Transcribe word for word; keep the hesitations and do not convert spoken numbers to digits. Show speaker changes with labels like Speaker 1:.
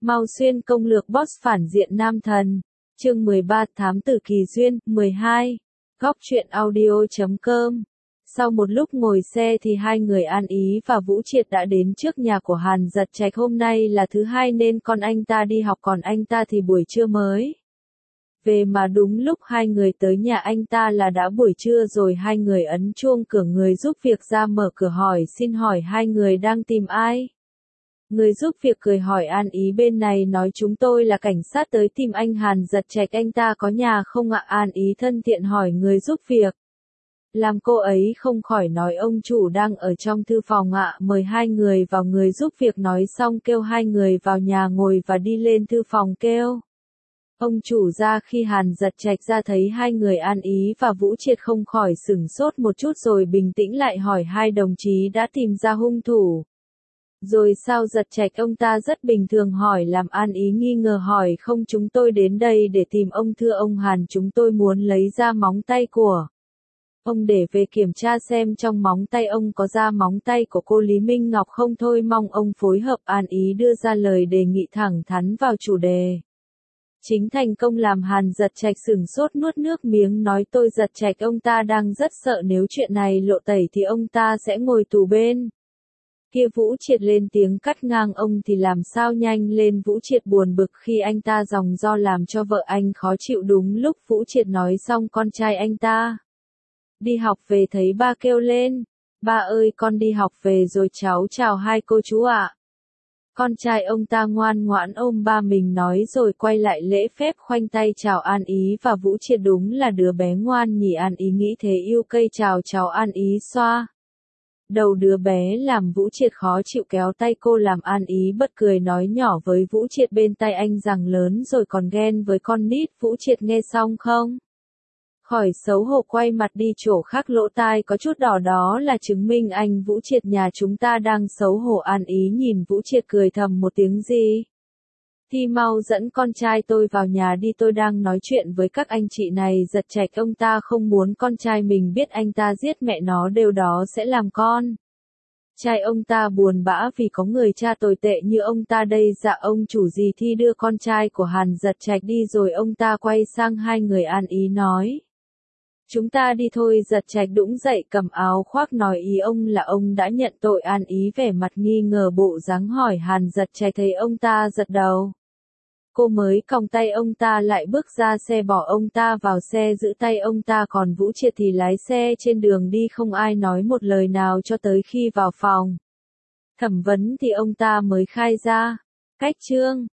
Speaker 1: Mao Xuyên công lược boss phản diện nam thần. Chương mười ba Thám tử Kỳ Duyên. mười hai. Góc truyện audio chấm com. Sau một lúc ngồi xe thì hai người An Ý và Vũ Triệt đã đến trước nhà của Hàn Dật Trạch. Hôm nay là thứ hai nên con anh ta đi học, còn anh ta thì buổi trưa mới về, mà đúng lúc hai người tới nhà anh ta là đã buổi trưa rồi. Hai người ấn chuông cửa, người giúp việc ra mở cửa hỏi xin hỏi hai người đang tìm ai. Người giúp việc cười hỏi An Ý bên này, nói chúng tôi là cảnh sát tới tìm anh Hàn Dật Trạch, anh ta có nhà không ạ? An Ý thân thiện hỏi người giúp việc. Làm cô ấy không khỏi nói ông chủ đang ở trong thư phòng ạ, mời hai người vào. Người giúp việc nói xong kêu hai người vào nhà ngồi và đi lên thư phòng kêu ông chủ ra. Khi Hàn Dật Trạch ra thấy hai người An Ý và Vũ Triệt không khỏi sửng sốt một chút rồi bình tĩnh lại hỏi hai đồng chí đã tìm ra hung thủ rồi sao? Dật Trạch ông ta rất bình thường hỏi, làm An Ý nghi ngờ hỏi không, chúng tôi đến đây để tìm ông, thưa ông Hàn, chúng tôi muốn lấy ra móng tay của ông để về kiểm tra xem trong móng tay ông có ra móng tay của cô Lý Minh Ngọc không, thôi mong ông phối hợp. An Ý đưa ra lời đề nghị thẳng thắn vào chủ đề chính thành công, làm Hàn Dật Trạch sửng sốt nuốt nước miếng nói tôi Dật Trạch ông ta đang rất sợ nếu chuyện này lộ tẩy thì ông ta sẽ ngồi tù bên kia. Vũ Triệt lên tiếng cắt ngang, ông thì làm sao? Nhanh lên! Vũ Triệt buồn bực khi anh ta giòng do làm cho vợ anh khó chịu. Đúng lúc Vũ Triệt nói xong, con trai anh ta đi học về thấy ba kêu lên, ba ơi con đi học về rồi, cháu chào hai cô chú ạ. Con trai ông ta ngoan ngoãn ôm ba mình nói rồi quay lại lễ phép khoanh tay chào An Ý và Vũ Triệt. Đúng là đứa bé ngoan nhỉ, An Ý nghĩ thế, yêu cây chào cháu. An Ý xoa đầu đứa bé làm Vũ Triệt khó chịu, kéo tay cô làm An Ý bật cười nói nhỏ với Vũ Triệt bên tai anh rằng lớn rồi còn ghen với con nít. Vũ Triệt nghe xong không khỏi xấu hổ quay mặt đi chỗ khác, lỗ tai có chút đỏ, đó là chứng minh anh Vũ Triệt nhà chúng ta đang xấu hổ. An Ý nhìn Vũ Triệt cười thầm một tiếng, gì thì mau dẫn con trai tôi vào nhà đi, tôi đang nói chuyện với các anh chị này. Dật Trạch ông ta không muốn con trai mình biết anh ta giết mẹ nó, điều đó sẽ làm con trai ông ta buồn bã vì có người cha tồi tệ như ông ta đây. Dạ ông chủ, gì thì đưa con trai của Hàn Dật Trạch đi. Rồi ông ta quay sang hai người An Ý nói, chúng ta đi thôi. Dật Trạch đũng dậy cầm áo khoác nói, ý ông là ông đã nhận tội? An Ý vẻ mặt nghi ngờ bộ dáng hỏi Hàn Dật Trạch, thấy ông ta giật đầu, cô mới còng tay ông ta lại, bước ra xe bỏ ông ta vào xe giữ tay ông ta, còn Vũ Triệt thì lái xe trên đường đi không ai nói một lời nào cho tới khi vào phòng thẩm vấn thì ông ta mới khai ra cách chương.